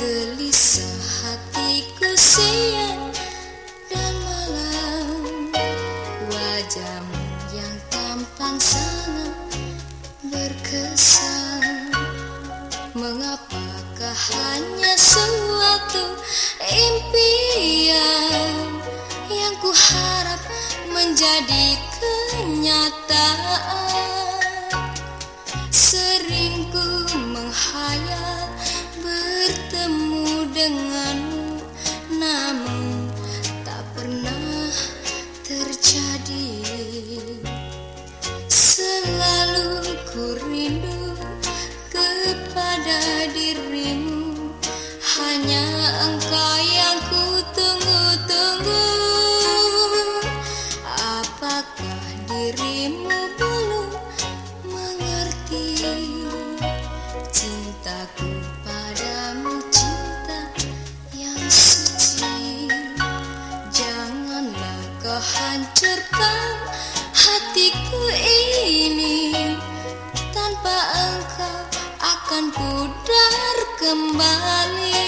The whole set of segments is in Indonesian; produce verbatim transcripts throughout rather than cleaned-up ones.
Gelisah hatiku siang dan malam, wajahmu yang tampan sangat berkesan. Mengapakah hanya suatu impian yang ku harap menjadi kenyataan. Sering ku menghayal bertemu denganmu, namun tak pernah terjadi. Selalu ku rindu kepada dirimu, hanya engkau yang ku tunggu-tunggu. Apakah dirimu belum mengerti cintaku padamu, cinta yang suci? Janganlah kau hancurkan hatiku ini, tanpa engkau akan pudar kembali.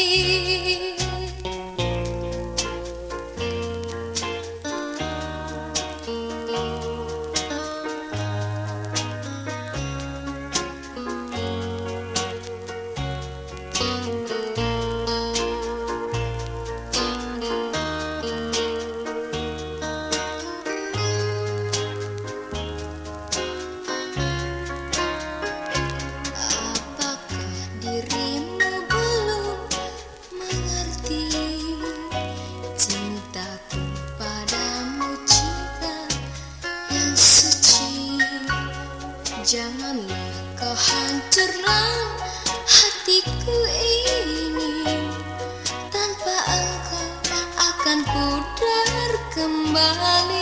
Janganlah kau hancurkan hatiku ini, tanpa engkau akan pudar kembali.